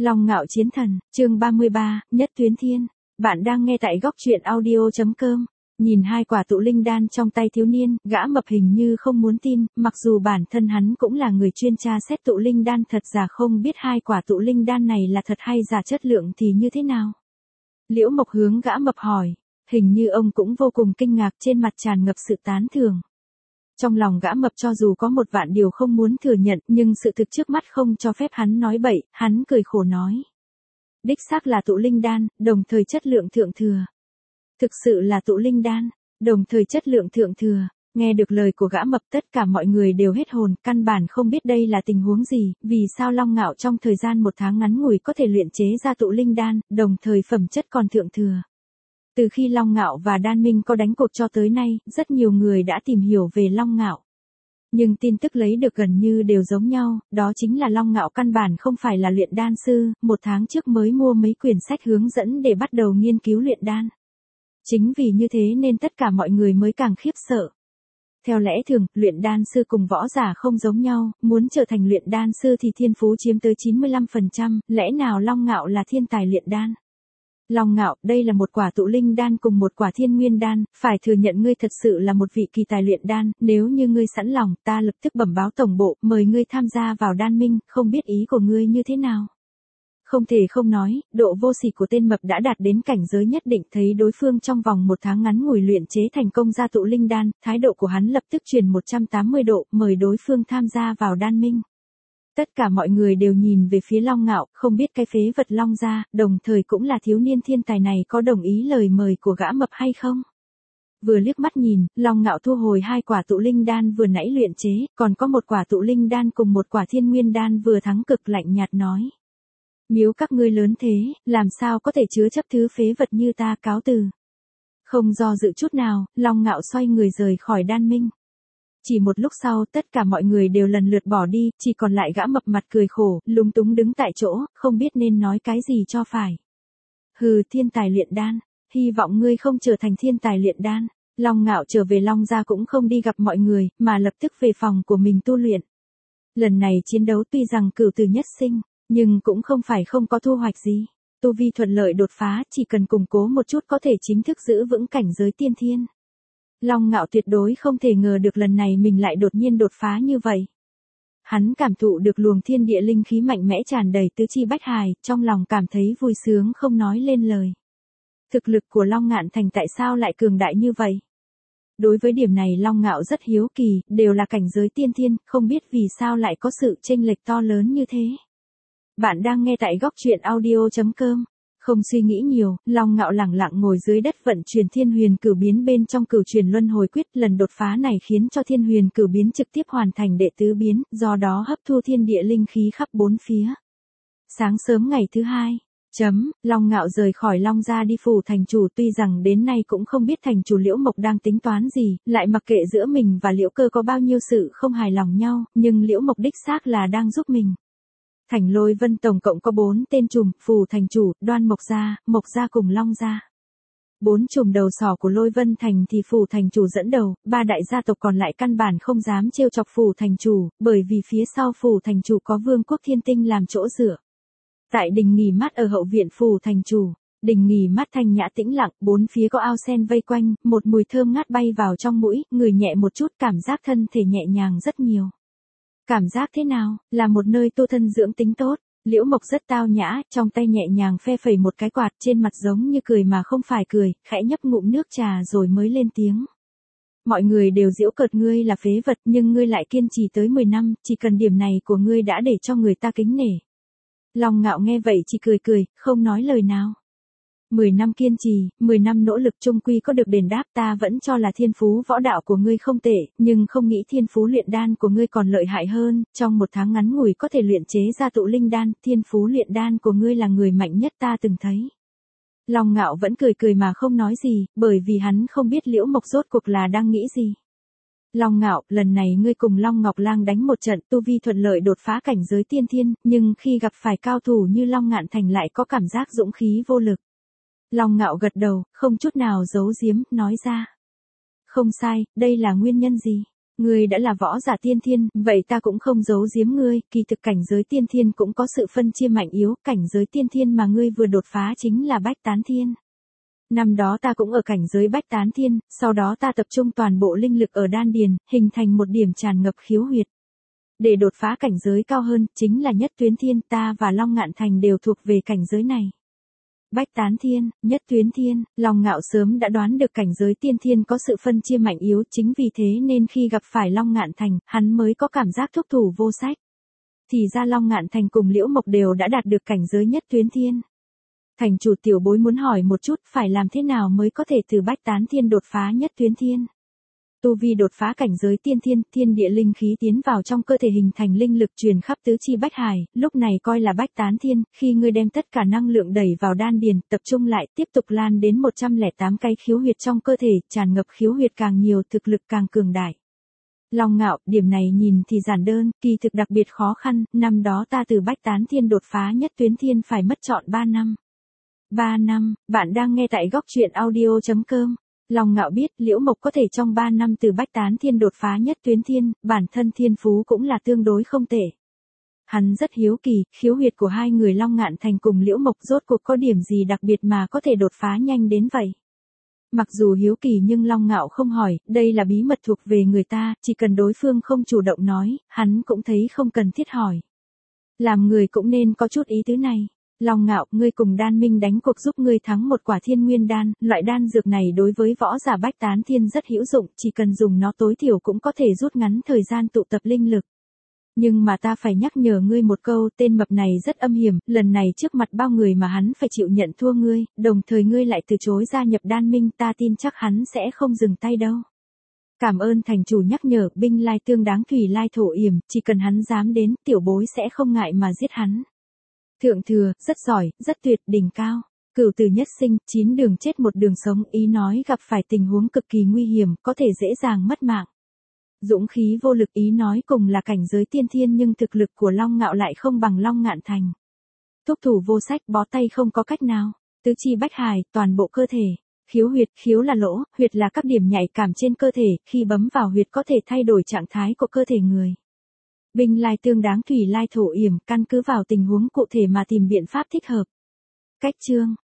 Long Ngạo Chiến Thần, chương 33, Nhất Tuyến Thiên. Bạn đang nghe tại góc truyện audio.com. Nhìn hai quả tụ linh đan trong tay thiếu niên, gã mập hình như không muốn tin, mặc dù bản thân hắn cũng là người chuyên tra xét tụ linh đan, thật ra không biết hai quả tụ linh đan này là thật hay giả, chất lượng thì như thế nào. Liễu Mộc hướng gã mập hỏi, hình như ông cũng vô cùng kinh ngạc, trên mặt tràn ngập sự tán thưởng. Trong lòng gã mập cho dù có một vạn điều không muốn thừa nhận, nhưng sự thực trước mắt không cho phép hắn nói bậy, hắn cười khổ nói. Đích xác là tụ linh đan, đồng thời chất lượng thượng thừa. Thực sự là tụ linh đan, đồng thời chất lượng thượng thừa. Nghe được lời của gã mập, tất cả mọi người đều hết hồn, căn bản không biết đây là tình huống gì, vì sao Long Ngạo trong thời gian một tháng ngắn ngủi có thể luyện chế ra tụ linh đan, đồng thời phẩm chất còn thượng thừa. Từ khi Long Ngạo và Đan Minh có đánh cuộc cho tới nay, rất nhiều người đã tìm hiểu về Long Ngạo. Nhưng tin tức lấy được gần như đều giống nhau, đó chính là Long Ngạo căn bản không phải là luyện đan sư, một tháng trước mới mua mấy quyển sách hướng dẫn để bắt đầu nghiên cứu luyện đan. Chính vì như thế nên tất cả mọi người mới càng khiếp sợ. Theo lẽ thường, luyện đan sư cùng võ giả không giống nhau, muốn trở thành luyện đan sư thì thiên phú chiếm tới 95%, lẽ nào Long Ngạo là thiên tài luyện đan? Long Ngạo, đây là một quả tụ linh đan cùng một quả thiên nguyên đan, phải thừa nhận ngươi thật sự là một vị kỳ tài luyện đan, nếu như ngươi sẵn lòng, ta lập tức bẩm báo tổng bộ, mời ngươi tham gia vào Đan Minh, không biết ý của ngươi như thế nào. Không thể không nói, độ vô sỉ của tên mập đã đạt đến cảnh giới nhất định, thấy đối phương trong vòng một tháng ngắn ngủi luyện chế thành công ra tụ linh đan, thái độ của hắn lập tức chuyển 180 độ, mời đối phương tham gia vào Đan Minh. Tất cả mọi người đều nhìn về phía Long Ngạo, không biết cái phế vật Long gia, đồng thời cũng là thiếu niên thiên tài này có đồng ý lời mời của gã mập hay không. Vừa liếc mắt nhìn, Long Ngạo thu hồi hai quả tụ linh đan vừa nãy luyện chế, còn có một quả tụ linh đan cùng một quả thiên nguyên đan vừa thắng, cực lạnh nhạt nói. Miếu các ngươi lớn thế, làm sao có thể chứa chấp thứ phế vật như ta, cáo từ. Không do dự chút nào, Long Ngạo xoay người rời khỏi Đan Minh. Chỉ một lúc sau, tất cả mọi người đều lần lượt bỏ đi, chỉ còn lại gã mập mặt cười khổ, lúng túng đứng tại chỗ, không biết nên nói cái gì cho phải. Hừ, thiên tài luyện đan, hy vọng ngươi không trở thành thiên tài luyện đan. Long Ngạo trở về Long gia cũng không đi gặp mọi người, mà lập tức về phòng của mình tu luyện. Lần này chiến đấu tuy rằng cửu tử nhất sinh, nhưng cũng không phải không có thu hoạch gì. Tu vi thuận lợi đột phá, chỉ cần củng cố một chút có thể chính thức giữ vững cảnh giới tiên thiên. Long Ngạo tuyệt đối không thể ngờ được lần này mình lại đột nhiên đột phá như vậy. Hắn cảm thụ được luồng thiên địa linh khí mạnh mẽ tràn đầy tứ chi bách hài, trong lòng cảm thấy vui sướng không nói lên lời. Thực lực của Long Ngạn Thành tại sao lại cường đại như vậy? Đối với điểm này Long Ngạo rất hiếu kỳ, đều là cảnh giới tiên thiên, không biết vì sao lại có sự chênh lệch to lớn như thế. Bạn đang nghe tại góc truyện audio.com. Không suy nghĩ nhiều, Long Ngạo lẳng lặng ngồi dưới đất vận chuyển thiên huyền cửu biến bên trong cửu truyền luân hồi quyết, lần đột phá này khiến cho thiên huyền cửu biến trực tiếp hoàn thành đệ tứ biến, do đó hấp thu thiên địa linh khí khắp bốn phía. Sáng sớm ngày thứ hai, Long Ngạo rời khỏi Long gia đi phủ thành chủ, tuy rằng đến nay cũng không biết thành chủ Liễu Mộc đang tính toán gì, lại mặc kệ giữa mình và Liễu Cơ có bao nhiêu sự không hài lòng nhau, nhưng Liễu Mộc đích xác là đang giúp mình. Thành Lôi Vân tổng cộng có 4 tên trùm, Phù thành chủ, Đoan Mộc gia cùng Long gia. 4 trùm đầu sỏ của Lôi Vân thành thì Phù thành chủ dẫn đầu, 3 đại gia tộc còn lại căn bản không dám trêu chọc Phù thành chủ, bởi vì phía sau Phù thành chủ có Vương quốc Thiên Tinh làm chỗ dựa. Tại đình nghỉ mát ở hậu viện Phù thành chủ, đình nghỉ mát thanh nhã tĩnh lặng, bốn phía có ao sen vây quanh, một mùi thơm ngát bay vào trong mũi, người nhẹ một chút, cảm giác thân thể nhẹ nhàng rất nhiều. Cảm giác thế nào, là một nơi tu thân dưỡng tính tốt. Liễu Mộc rất tao nhã, trong tay nhẹ nhàng phe phẩy một cái quạt, trên mặt giống như cười mà không phải cười, khẽ nhấp ngụm nước trà rồi mới lên tiếng. Mọi người đều giễu cợt ngươi là phế vật, nhưng ngươi lại kiên trì tới 10 năm, chỉ cần điểm này của ngươi đã để cho người ta kính nể. Long Ngạo nghe vậy chỉ cười, không nói lời nào. 10 năm kiên trì, 10 năm nỗ lực chung quy có được đền đáp, ta vẫn cho là thiên phú võ đạo của ngươi không tệ, nhưng không nghĩ thiên phú luyện đan của ngươi còn lợi hại hơn, trong một tháng ngắn ngủi có thể luyện chế ra tụ linh đan, thiên phú luyện đan của ngươi là người mạnh nhất ta từng thấy. Long Ngạo vẫn cười mà không nói gì, bởi vì hắn không biết Liễu Mộc rốt cuộc là đang nghĩ gì. Long Ngạo, lần này ngươi cùng Long Ngọc Lang đánh một trận, tu vi thuận lợi đột phá cảnh giới tiên thiên, nhưng khi gặp phải cao thủ như Long Ngạn Thành lại có cảm giác dũng khí vô lực. Long Ngạo gật đầu, không chút nào giấu giếm, nói ra. Không sai, đây là nguyên nhân gì? Ngươi đã là võ giả tiên thiên, vậy ta cũng không giấu giếm ngươi, kỳ thực cảnh giới tiên thiên cũng có sự phân chia mạnh yếu, cảnh giới tiên thiên mà ngươi vừa đột phá chính là Bách Tán Thiên. Năm đó ta cũng ở cảnh giới Bách Tán Thiên, sau đó ta tập trung toàn bộ linh lực ở đan điền, hình thành một điểm tràn ngập khiếu huyệt. Để đột phá cảnh giới cao hơn, chính là Nhất Tuyến Thiên, ta và Long Ngạn Thành đều thuộc về cảnh giới này. Bách Tán Thiên, Nhất Tuyến Thiên, Long Ngạo sớm đã đoán được cảnh giới tiên thiên có sự phân chia mạnh yếu, chính vì thế nên khi gặp phải Long Ngạn Thành, hắn mới có cảm giác thúc thủ vô sách. Thì ra Long Ngạn Thành cùng Liễu Mộc đều đã đạt được cảnh giới Nhất Tuyến Thiên. Thành chủ, tiểu bối muốn hỏi một chút, phải làm thế nào mới có thể từ Bách Tán Thiên đột phá Nhất Tuyến Thiên? Tu vi đột phá cảnh giới tiên thiên, thiên địa linh khí tiến vào trong cơ thể hình thành linh lực truyền khắp tứ chi bách hải, lúc này coi là Bách Tán Thiên, khi ngươi đem tất cả năng lượng đẩy vào đan điền, tập trung lại, tiếp tục lan đến 108 cái khiếu huyệt trong cơ thể, tràn ngập khiếu huyệt càng nhiều, thực lực càng cường đại. Long Ngạo, điểm này nhìn thì giản đơn, kỳ thực đặc biệt khó khăn, năm đó ta từ Bách Tán Thiên đột phá Nhất Tuyến Thiên phải mất trọn 3 năm. 3 năm, bạn đang nghe tại góc truyện audio.com. Long Ngạo biết Liễu Mộc có thể trong 3 năm từ Bách Tán Thiên đột phá Nhất Tuyến Thiên, bản thân thiên phú cũng là tương đối không tệ. Hắn rất hiếu kỳ, khiếu huyệt của hai người Long Ngạn Thành cùng Liễu Mộc rốt cuộc có điểm gì đặc biệt mà có thể đột phá nhanh đến vậy. Mặc dù hiếu kỳ nhưng Long Ngạo không hỏi, đây là bí mật thuộc về người ta, chỉ cần đối phương không chủ động nói, hắn cũng thấy không cần thiết hỏi. Làm người cũng nên có chút ý tứ này. Long Ngạo, ngươi cùng Đan Minh đánh cuộc giúp ngươi thắng một quả Thiên Nguyên đan, loại đan dược này đối với võ giả Bách Tán Thiên rất hữu dụng, chỉ cần dùng nó tối thiểu cũng có thể rút ngắn thời gian tụ tập linh lực. Nhưng mà ta phải nhắc nhở ngươi một câu, tên mập này rất âm hiểm, lần này trước mặt bao người mà hắn phải chịu nhận thua ngươi, đồng thời ngươi lại từ chối gia nhập Đan Minh, ta tin chắc hắn sẽ không dừng tay đâu. Cảm ơn thành chủ nhắc nhở, binh lai tương đáng thủy lai thổ yểm, chỉ cần hắn dám đến, tiểu bối sẽ không ngại mà giết hắn. Thượng thừa, rất giỏi, rất tuyệt, đỉnh cao. Cửu tử nhất sinh, 9 đường chết một đường sống, ý nói gặp phải tình huống cực kỳ nguy hiểm, có thể dễ dàng mất mạng. Dũng khí vô lực, ý nói cùng là cảnh giới tiên thiên nhưng thực lực của Long Ngạo lại không bằng Long Ngạn Thành. Thúc thủ vô sách, bó tay không có cách nào. Tứ chi bách hải, toàn bộ cơ thể. Khiếu huyệt, khiếu là lỗ, huyệt là các điểm nhạy cảm trên cơ thể, khi bấm vào huyệt có thể thay đổi trạng thái của cơ thể người. Binh lai tương đáng thủy lai thổ yểm, căn cứ vào tình huống cụ thể mà tìm biện pháp thích hợp. Cách chương